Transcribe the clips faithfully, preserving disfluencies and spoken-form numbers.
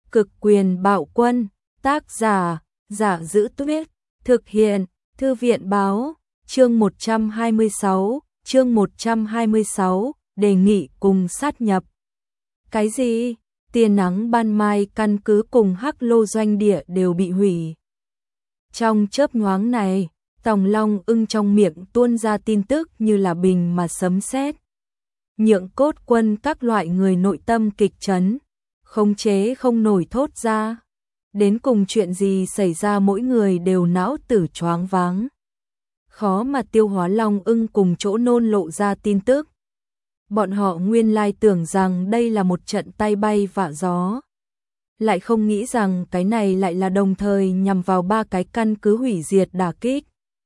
Cực quyền bạo quân, tác giả, Giả Giữ Tuyết, thực hiện, Thư viện báo, chương một trăm hai mươi sáu, chương một trăm hai mươi sáu, đề nghị cùng sát nhập. Cái gì? Tia nắng ban mai căn cứ cùng Hắc Lô doanh địa đều bị hủy. Trong chớp nhoáng này, Tòng Long Ưng trong miệng tuôn ra tin tức như là bình mà sấm sét. Nhượng cốt quân các loại người nội tâm kịch chấn, khống chế không nổi thốt ra. Đến cùng chuyện gì xảy ra mỗi người đều não tử choáng váng. Khó mà tiêu hóa Long Ưng cùng chỗ nôn lộ ra tin tức. Bọn họ nguyên lai tưởng rằng đây là một trận tay bay vạ gió. Lại không nghĩ rằng cái này lại là đồng thời nhằm vào ba cái căn cứ hủy diệt đả kích.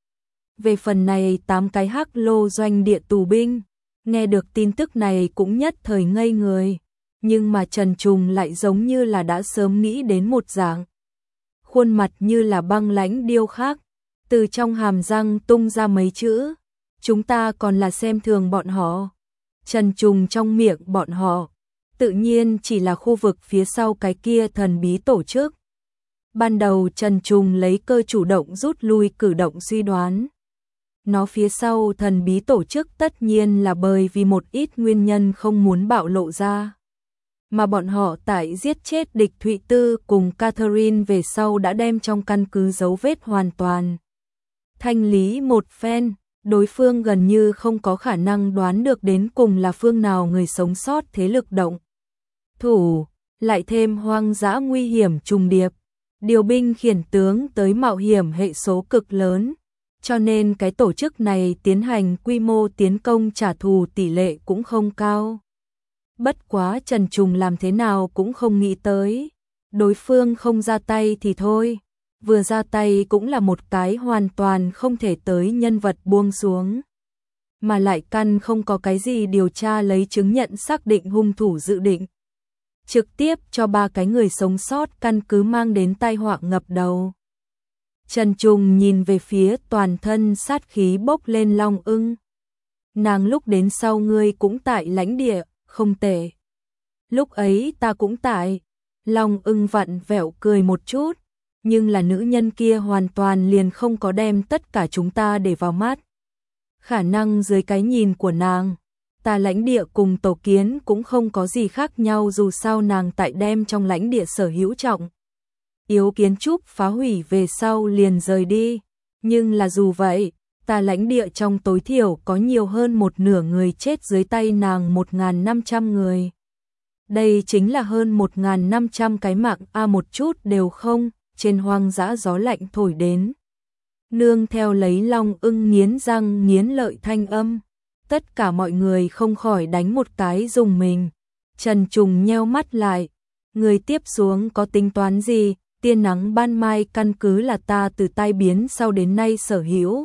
Về phần này tám cái Hắc Lô doanh địa tù binh, nghe được tin tức này cũng nhất thời ngây người. Nhưng mà Trần Trùng lại giống như là đã sớm nghĩ đến một dạng. Khuôn mặt như là băng lãnh điêu khắc, từ trong hàm răng tung ra mấy chữ. Chúng ta còn là xem thường bọn họ. Trần Trùng trong miệng bọn họ, tự nhiên chỉ là khu vực phía sau cái kia thần bí tổ chức. Ban đầu Trần Trùng lấy cơ chủ động rút lui cử động suy đoán. Nó phía sau thần bí tổ chức tất nhiên là bởi vì một ít nguyên nhân không muốn bạo lộ ra. Mà bọn họ tại giết chết địch Thụy Tư cùng Catherine về sau đã đem trong căn cứ dấu vết hoàn toàn thanh lý một phen, đối phương gần như không có khả năng đoán được đến cùng là phương nào người sống sót thế lực động thủ, lại thêm hoang dã nguy hiểm trùng điệp, điều binh khiển tướng tới mạo hiểm hệ số cực lớn, cho nên cái tổ chức này tiến hành quy mô tiến công trả thù tỷ lệ cũng không cao. Bất quá Trần Trùng làm thế nào cũng không nghĩ tới, đối phương không ra tay thì thôi, vừa ra tay cũng là một cái hoàn toàn không thể tới nhân vật buông xuống. Mà lại căn không có cái gì điều tra lấy chứng nhận xác định hung thủ dự định. Trực tiếp cho ba cái người sống sót căn cứ mang đến tai họa ngập đầu. Trần Trùng nhìn về phía toàn thân sát khí bốc lên Long Ưng. Nàng lúc đến sau ngươi cũng tại lãnh địa. Không tệ. Lúc ấy ta cũng tại. Long Ưng vặn vẹo cười một chút, nhưng là nữ nhân kia hoàn toàn liền không có đem tất cả chúng ta để vào mắt. Khả năng dưới cái nhìn của nàng, ta lãnh địa cùng tổ kiến cũng không có gì khác nhau, dù sao nàng tại đem trong lãnh địa sở hữu trọng yếu kiến trúc phá hủy về sau liền rời đi. Nhưng là dù vậy, ta lãnh địa trong tối thiểu có nhiều hơn một nửa người chết dưới tay nàng một nghìn năm trăm người. Đây chính là hơn một nghìn năm trăm cái mạng a một chút đều không, trên hoang dã gió lạnh thổi đến. Nương theo lấy Long Ưng nghiến răng nghiến lợi thanh âm, tất cả mọi người không khỏi đánh một cái dùng mình. Trần Trùng nheo mắt lại, người tiếp xuống có tính toán gì? Tia nắng ban mai căn cứ là ta từ tai biến sau đến nay sở hữu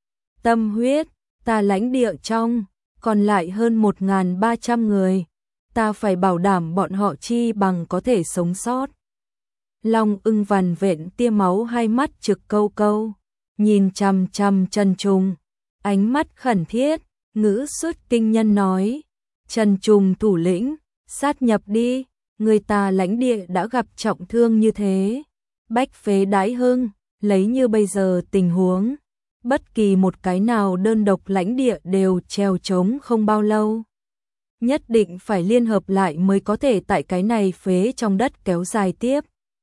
tâm huyết, ta lãnh địa trong, còn lại hơn một nghìn ba trăm người, ta phải bảo đảm bọn họ chi bằng có thể sống sót. Long Ưng vằn vện tia máu, hai mắt trực câu câu, nhìn chằm chằm Trần Trùng, ánh mắt khẩn thiết, ngữ xuất kinh nhân nói, Trần Trùng thủ lĩnh, sát nhập đi, người ta lãnh địa đã gặp trọng thương như thế, bách phế đái hưng, lấy như bây giờ tình huống. Bất kỳ một cái nào đơn độc lãnh địa đều treo trống không bao lâu. Nhất định phải liên hợp lại mới có thể tại cái này phế trong đất kéo dài tiếp.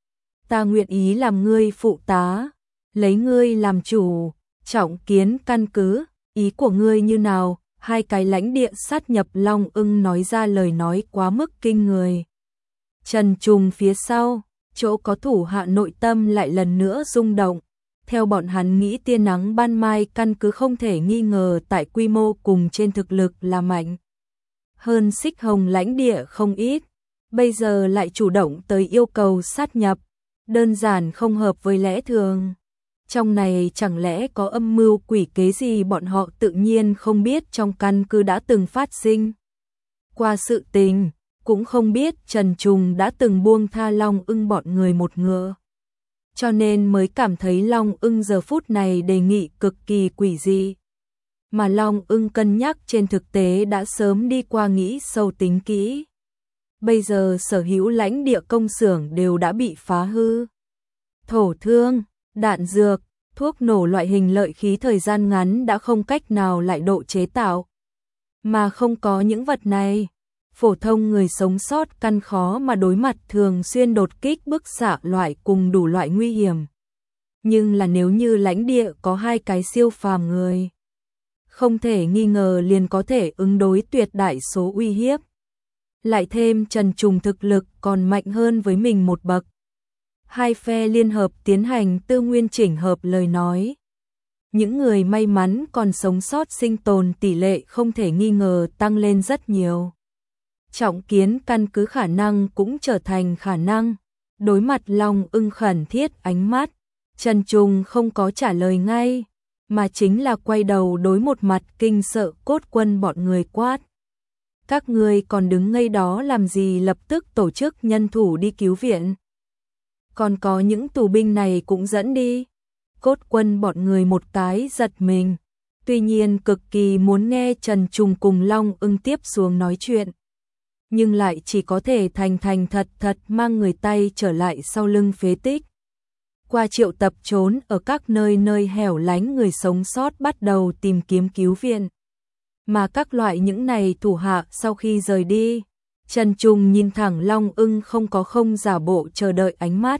Ta nguyện ý làm ngươi phụ tá, lấy ngươi làm chủ, trọng kiến căn cứ, ý của ngươi như nào? Hai cái lãnh địa sát nhập. Long Ưng nói ra lời nói quá mức kinh người. Trần Trùng phía sau, chỗ có thủ hạ nội tâm lại lần nữa rung động. Theo bọn hắn nghĩ tia nắng ban mai căn cứ không thể nghi ngờ tại quy mô cùng trên thực lực là mạnh hơn Xích Hồng lãnh địa không ít, bây giờ lại chủ động tới yêu cầu sát nhập, đơn giản không hợp với lẽ thường. Trong này chẳng lẽ có âm mưu quỷ kế gì bọn họ tự nhiên không biết, trong căn cứ đã từng phát sinh qua sự tình, cũng không biết Trần Trùng đã từng buông tha Long Ưng bọn người một ngựa. Cho nên mới cảm thấy Long Ưng giờ phút này đề nghị cực kỳ quỷ dị. Mà Long Ưng cân nhắc trên thực tế đã sớm đi qua nghĩ sâu tính kỹ. bây giờ sở hữu lãnh địa công xưởng đều đã bị phá hư. Thổ thương, đạn dược, thuốc nổ loại hình lợi khí thời gian ngắn đã không cách nào lại độ chế tạo. Mà không có những vật này, phổ thông người sống sót căn khó mà đối mặt thường xuyên đột kích bức xạ loại cùng đủ loại nguy hiểm. Nhưng là nếu như lãnh địa có hai cái siêu phàm người, không thể nghi ngờ liền có thể ứng đối tuyệt đại số uy hiếp. Lại thêm Trần Trùng thực lực còn mạnh hơn với mình một bậc. Hai phe liên hợp tiến hành tư nguyên chỉnh hợp lời nói. Những người may mắn còn sống sót sinh tồn tỷ lệ không thể nghi ngờ tăng lên rất nhiều. Trọng Kiến căn cứ khả năng cũng trở thành khả năng. Đối mặt Long Ưng khẩn thiết ánh mắt, Trần Trùng không có trả lời ngay, mà chính là quay đầu đối một mặt kinh sợ Cốt Quân bọn người quát. Các ngươi còn đứng ngây đó làm gì, lập tức tổ chức nhân thủ đi cứu viện. Còn có những tù binh này cũng dẫn đi. Cốt Quân bọn người một cái giật mình, tuy nhiên cực kỳ muốn nghe Trần Trùng cùng Long Ưng tiếp xuống nói chuyện. Nhưng lại chỉ có thể thành thành thật thật mang người tay trở lại sau lưng phế tích. Qua triệu tập trốn ở các nơi nơi hẻo lánh người sống sót bắt đầu tìm kiếm cứu viện. Mà các loại những này thủ hạ sau khi rời đi, Trần Trùng nhìn thẳng Long Ưng không có không giả bộ chờ đợi ánh mắt.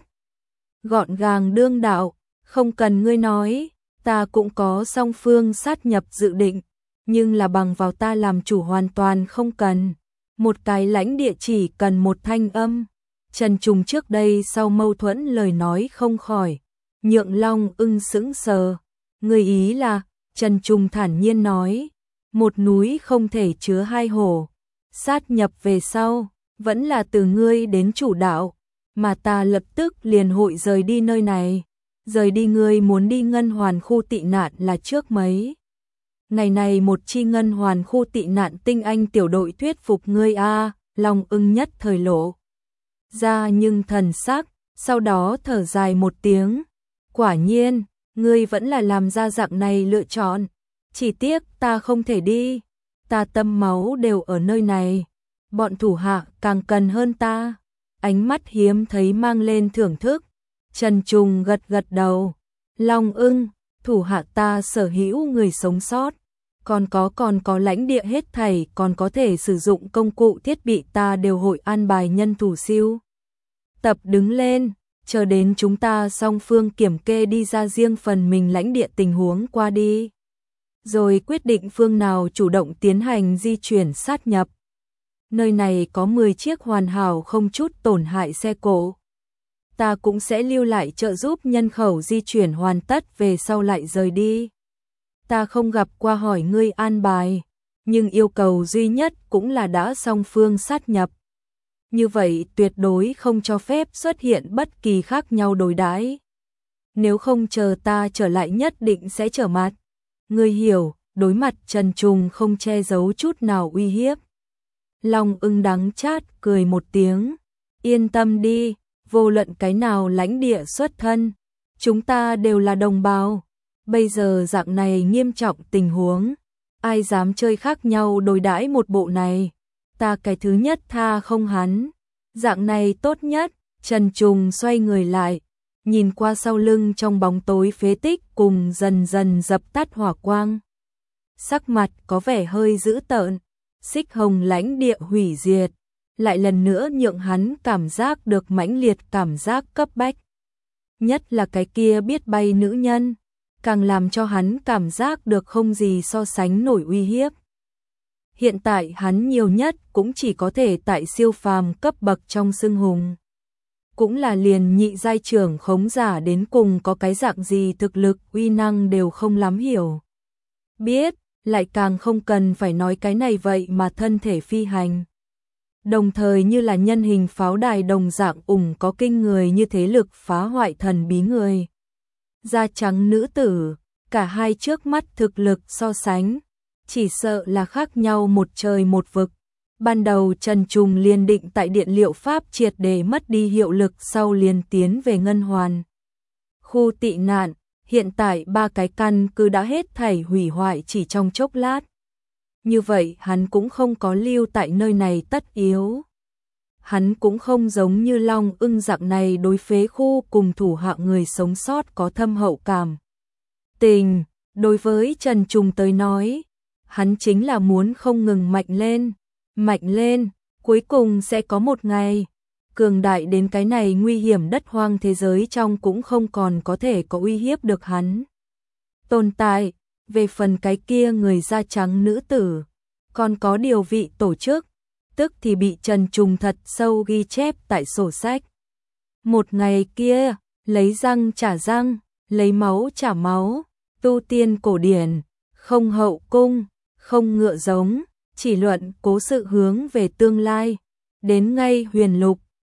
Gọn gàng đương đạo, không cần ngươi nói, ta cũng có song phương sát nhập dự định, nhưng là bằng vào ta làm chủ hoàn toàn không cần. Một cái lãnh địa chỉ cần một thanh âm. Trần Trùng trước đây sau mâu thuẫn lời nói không khỏi, nhượng Long Ưng sững sờ. Người ý là, Trần Trùng thản nhiên nói, một núi không thể chứa hai hổ. Sát nhập về sau, vẫn là từ ngươi đến chủ đạo, mà ta lập tức liền hội rời đi nơi này. Rời đi ngươi muốn đi Ngân Hoàn khu tị nạn là trước mấy. Ngày này một chi Ngân Hoàn khu tị nạn tinh anh tiểu đội thuyết phục ngươi a. Long Ưng nhất thời lộ ra nhưng thần sắc, sau đó thở dài một tiếng. Quả nhiên, ngươi vẫn là làm ra dạng này lựa chọn. Chỉ tiếc ta không thể đi. Ta tâm máu đều ở nơi này. Bọn thủ hạ càng cần hơn ta. Ánh mắt hiếm thấy mang lên thưởng thức. Trần Trùng gật gật đầu. Long Ưng, thủ hạ ta sở hữu người sống sót. Còn có còn có lãnh địa hết thảy, còn có thể sử dụng công cụ thiết bị ta đều hội an bài nhân thủ siêu. Tập đứng lên, chờ đến chúng ta song phương kiểm kê đi ra riêng phần mình lãnh địa tình huống qua đi. Rồi quyết định phương nào chủ động tiến hành di chuyển sát nhập. Nơi này có mười chiếc hoàn hảo không chút tổn hại xe cộ. Ta cũng sẽ lưu lại trợ giúp nhân khẩu di chuyển hoàn tất về sau lại rời đi. Ta không gặp qua hỏi ngươi an bài, nhưng yêu cầu duy nhất cũng là đã song phương sát nhập. Như vậy tuyệt đối không cho phép xuất hiện bất kỳ khác nhau đối đãi. Nếu không chờ ta trở lại nhất định sẽ trở mặt. Ngươi hiểu, đối mặt Trần Trùng không che giấu chút nào uy hiếp. Long Ưng đắng chát cười một tiếng. Yên tâm đi, vô luận cái nào lãnh địa xuất thân, chúng ta đều là đồng bào. Bây giờ dạng này nghiêm trọng tình huống, ai dám chơi khác nhau đối đãi một bộ này. Ta cái thứ nhất tha không hắn. Dạng này tốt nhất. Trần Trùng xoay người lại, nhìn qua sau lưng trong bóng tối phế tích cùng dần dần dập tắt hỏa quang. Sắc mặt có vẻ hơi dữ tợn. Xích Hồng lãnh địa hủy diệt, lại lần nữa nhượng hắn cảm giác được mãnh liệt cảm giác cấp bách. Nhất là cái kia biết bay nữ nhân, càng làm cho hắn cảm giác được không gì so sánh nổi uy hiếp. Hiện tại hắn nhiều nhất cũng chỉ có thể tại siêu phàm cấp bậc trong xưng hùng. Cũng là liền nhị giai trưởng khống giả đến cùng có cái dạng gì thực lực uy năng đều không lắm hiểu. Biết, lại càng không cần phải nói cái này vậy mà thân thể phi hành. Đồng thời như là nhân hình pháo đài đồng dạng ủng có kinh người như thế lực phá hoại thần bí người. Da trắng nữ tử, cả hai trước mắt thực lực so sánh, chỉ sợ là khác nhau một trời một vực. Ban đầu Trần Trùng liền định tại điện liệu pháp triệt để mất đi hiệu lực sau liền tiến về Ngân Hoàn khu tị nạn. Hiện tại ba cái căn cứ đã hết thảy hủy hoại chỉ trong chốc lát. Như vậy hắn cũng không có lưu tại nơi này tất yếu. hắn cũng không giống như Long Ưng dạng này đối phế khu cùng thủ hạ người sống sót có thâm hậu cảm tình. Đối với Trần Trùng tới nói, hắn chính là muốn không ngừng mạnh lên, mạnh lên, cuối cùng sẽ có một ngày, cường đại đến cái này nguy hiểm đất hoang thế giới trong cũng không còn có thể có uy hiếp được hắn tồn tại. Về phần cái kia người da trắng nữ tử, còn có điều vị tổ chức, tức thì bị Trần Trùng thật sâu ghi chép tại sổ sách. Một ngày kia, lấy răng trả răng, lấy máu trả máu, tu tiên cổ điển, không hậu cung, không ngựa giống, chỉ luận cố sự hướng về tương lai. Đến ngay huyền lục,